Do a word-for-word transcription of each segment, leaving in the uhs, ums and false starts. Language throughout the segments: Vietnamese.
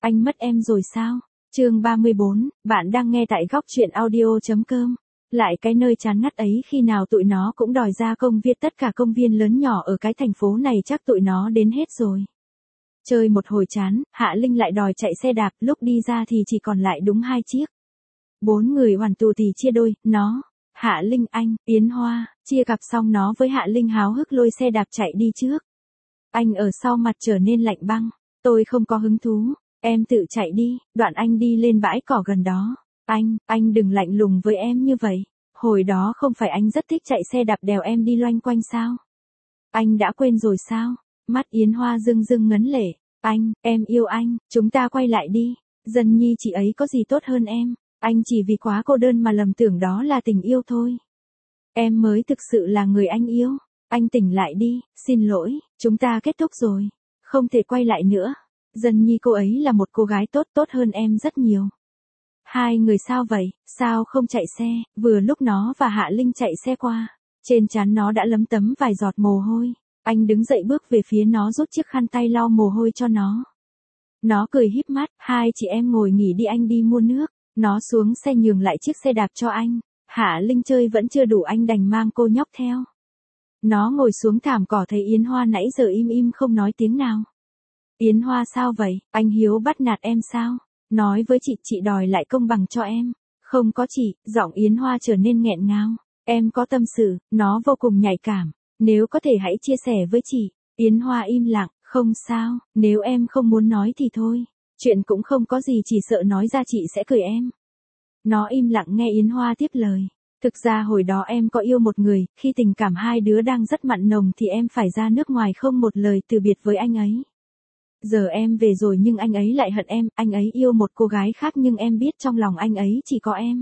Anh mất em rồi sao? Chương ba mươi bốn, bạn đang nghe tại góc truyện audio chấm com. Lại cái nơi chán ngắt ấy khi nào tụi nó cũng đòi ra công viên, tất cả công viên lớn nhỏ ở cái thành phố này chắc tụi nó đến hết rồi. Chơi một hồi chán, Hạ Linh lại đòi chạy xe đạp, lúc đi ra thì chỉ còn lại đúng hai chiếc. Bốn người hoàn tù thì chia đôi, nó, Hạ Linh, anh, Yến Hoa, chia cặp xong nó với Hạ Linh háo hức lôi xe đạp chạy đi trước. Anh ở sau mặt trở nên lạnh băng, tôi không có hứng thú, em tự chạy đi, đoạn anh đi lên bãi cỏ gần đó. Anh, anh đừng lạnh lùng với em như vậy, hồi đó không phải anh rất thích chạy xe đạp đèo em đi loanh quanh sao? Anh đã quên rồi sao? Mắt Yến Hoa rưng rưng ngấn lệ, anh, em yêu anh, chúng ta quay lại đi, Dân Nhi chị ấy có gì tốt hơn em, anh chỉ vì quá cô đơn mà lầm tưởng đó là tình yêu thôi. Em mới thực sự là người anh yêu, anh tỉnh lại đi, xin lỗi, chúng ta kết thúc rồi, không thể quay lại nữa. Dân Nhi cô ấy là một cô gái tốt, tốt hơn em rất nhiều. Hai người sao vậy, sao không chạy xe? Vừa lúc nó và Hạ Linh chạy xe qua, trên trán nó đã lấm tấm vài giọt mồ hôi. Anh đứng dậy bước về phía nó, rút chiếc khăn tay lau mồ hôi cho nó. Nó cười híp mắt, hai chị em ngồi nghỉ đi, anh đi mua nước. Nó xuống xe nhường lại chiếc xe đạp cho anh. Hạ Linh chơi vẫn chưa đủ, anh đành mang cô nhóc theo. Nó ngồi xuống thảm cỏ thấy Yến Hoa nãy giờ im im không nói tiếng nào. Yến Hoa sao vậy, anh Hiếu bắt nạt em sao? Nói với chị, chị đòi lại công bằng cho em. Không có chị, giọng Yến Hoa trở nên nghẹn ngào. Em có tâm sự, nó vô cùng nhạy cảm. Nếu có thể hãy chia sẻ với chị. Yến Hoa im lặng, không sao, nếu em không muốn nói thì thôi. Chuyện cũng không có gì, chỉ sợ nói ra chị sẽ cười em. Nó im lặng nghe Yến Hoa tiếp lời. Thực ra hồi đó em có yêu một người, khi tình cảm hai đứa đang rất mặn nồng thì em phải ra nước ngoài không một lời từ biệt với anh ấy. Giờ em về rồi nhưng anh ấy lại hận em, anh ấy yêu một cô gái khác nhưng em biết trong lòng anh ấy chỉ có em.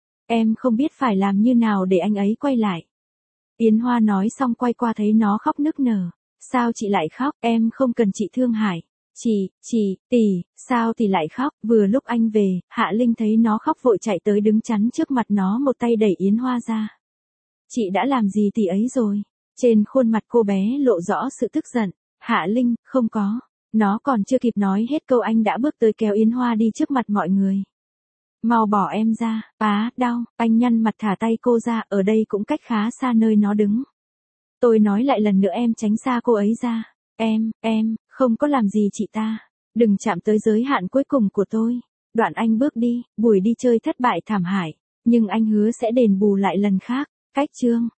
Em không biết phải làm như nào để anh ấy quay lại. Yến Hoa nói xong quay qua thấy nó khóc nức nở. Sao chị lại khóc, em không cần chị thương hại. Chị, chị, tỷ, sao tỷ lại khóc? Vừa lúc anh về, Hạ Linh thấy nó khóc vội chạy tới đứng chắn trước mặt nó, một tay đẩy Yến Hoa ra. Chị đã làm gì tỷ ấy rồi? Trên khuôn mặt cô bé lộ rõ sự tức giận. Hạ Linh, không có. Nó còn chưa kịp nói hết câu anh đã bước tới kéo Yến Hoa đi trước mặt mọi người. Mau bỏ em ra, á, đau, anh nhăn mặt thả tay cô ra, ở đây cũng cách khá xa nơi nó đứng. Tôi nói lại lần nữa em tránh xa cô ấy ra. Em, em, không có làm gì chị ta. Đừng chạm tới giới hạn cuối cùng của tôi. Đoạn anh bước đi, buổi đi chơi thất bại thảm hại. Nhưng anh hứa sẽ đền bù lại lần khác. Cách chương.